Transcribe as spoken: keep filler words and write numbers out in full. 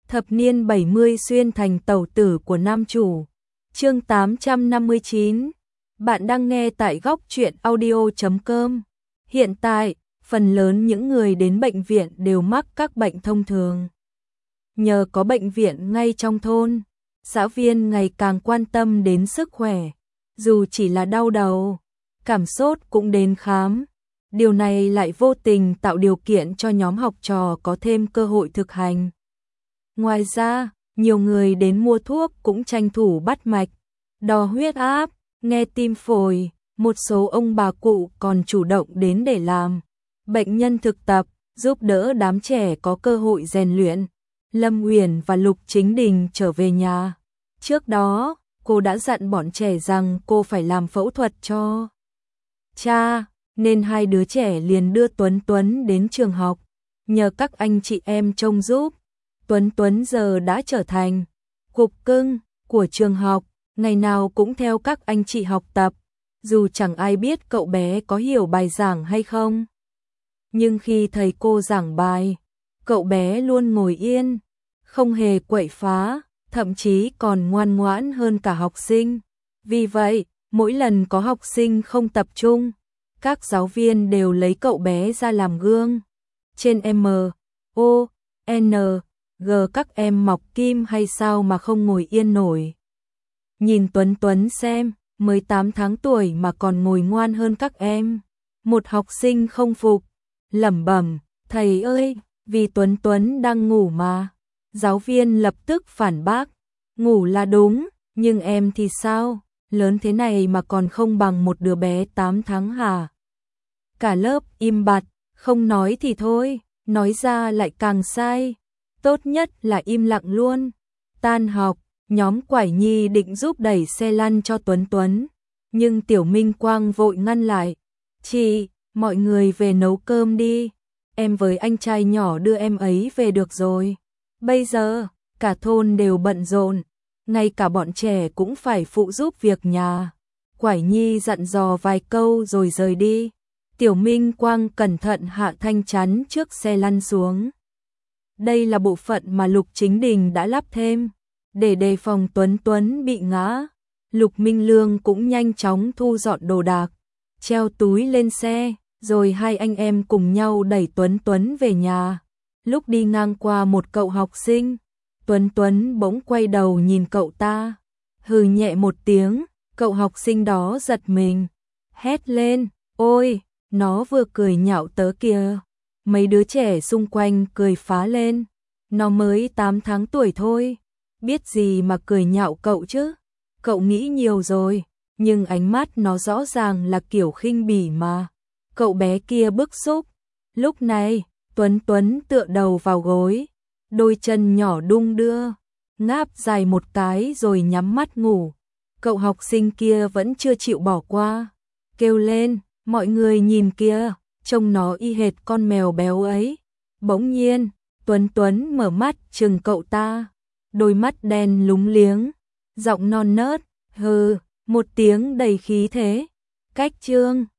Thập niên bảy mươi xuyên thành tẩu tử của nam chủ. Chương tám trăm năm mươi chín. Bạn đang nghe tại góc truyện audio chấm com. Hiện tại, phần lớn những người đến bệnh viện đều mắc các bệnh thông thường. Nhờ có bệnh viện ngay trong thôn, xã viên ngày càng quan tâm đến sức khỏe. Dù chỉ là đau đầu, cảm sốt cũng đến khám. Điều này lại vô tình tạo điều kiện cho nhóm học trò có thêm cơ hội thực hành. Ngoài ra, nhiều người đến mua thuốc cũng tranh thủ bắt mạch, đo huyết áp, nghe tim phổi, một số ông bà cụ còn chủ động đến để làm bệnh nhân thực tập, giúp đỡ đám trẻ có cơ hội rèn luyện. Lâm Uyển và Lục Chính Đình trở về nhà. Trước đó, cô đã dặn bọn trẻ rằng cô phải làm phẫu thuật cho cha, nên hai đứa trẻ liền đưa Tuấn Tuấn đến trường học. Nhờ các anh chị em trông giúp, Tuấn Tuấn giờ đã trở thành cục cưng của trường học, ngày nào cũng theo các anh chị học tập, dù chẳng ai biết cậu bé có hiểu bài giảng hay không. Nhưng khi thầy cô giảng bài, cậu bé luôn ngồi yên, không hề quậy phá, thậm chí còn ngoan ngoãn hơn cả học sinh. Vì vậy, mỗi lần có học sinh không tập trung, các giáo viên đều lấy cậu bé ra làm gương. Trên M, O, N, G các em mọc kim hay sao mà không ngồi yên nổi. Nhìn Tuấn Tuấn xem, mới tám tháng tuổi mà còn ngồi ngoan hơn các em. Một học sinh không phục, lẩm bẩm, thầy ơi, vì Tuấn Tuấn đang ngủ mà. Giáo viên lập tức phản bác, ngủ là đúng, nhưng em thì sao, lớn thế này mà còn không bằng một đứa bé tám tháng hả? Cả lớp im bặt, không nói thì thôi, nói ra lại càng sai. Tốt nhất là im lặng luôn. Tan học, nhóm Quải Nhi định giúp đẩy xe lăn cho Tuấn Tuấn, nhưng Tiểu Minh Quang vội ngăn lại. Chị, mọi người về nấu cơm đi, em với anh trai nhỏ đưa em ấy về được rồi. Bây giờ, cả thôn đều bận rộn, ngay cả bọn trẻ cũng phải phụ giúp việc nhà. Quải Nhi dặn dò vài câu rồi rời đi. Tiểu Minh Quang cẩn thận hạ thanh chắn trước xe lăn xuống. Đây là bộ phận mà Lục Chính Đình đã lắp thêm, để đề phòng Tuấn Tuấn bị ngã. Lục Minh Lương cũng nhanh chóng thu dọn đồ đạc, treo túi lên xe, rồi hai anh em cùng nhau đẩy Tuấn Tuấn về nhà. Lúc đi ngang qua một cậu học sinh, Tuấn Tuấn bỗng quay đầu nhìn cậu ta, hừ nhẹ một tiếng, cậu học sinh đó giật mình, hét lên, ôi, nó vừa cười nhạo tớ kìa. Mấy đứa trẻ xung quanh cười phá lên, nó mới tám tháng tuổi thôi, biết gì mà cười nhạo cậu chứ, cậu nghĩ nhiều rồi, nhưng ánh mắt nó rõ ràng là kiểu khinh bỉ mà. Cậu bé kia bức xúc. Lúc này, Tuấn Tuấn tựa đầu vào gối, đôi chân nhỏ đung đưa, ngáp dài một cái rồi nhắm mắt ngủ. Cậu học sinh kia vẫn chưa chịu bỏ qua, kêu lên, mọi người nhìn kìa, trông nó y hệt con mèo béo ấy. Bỗng nhiên, Tuấn Tuấn mở mắt trừng cậu ta, đôi mắt đen lúng liếng, giọng non nớt, hừ, một tiếng đầy khí thế. Cách chương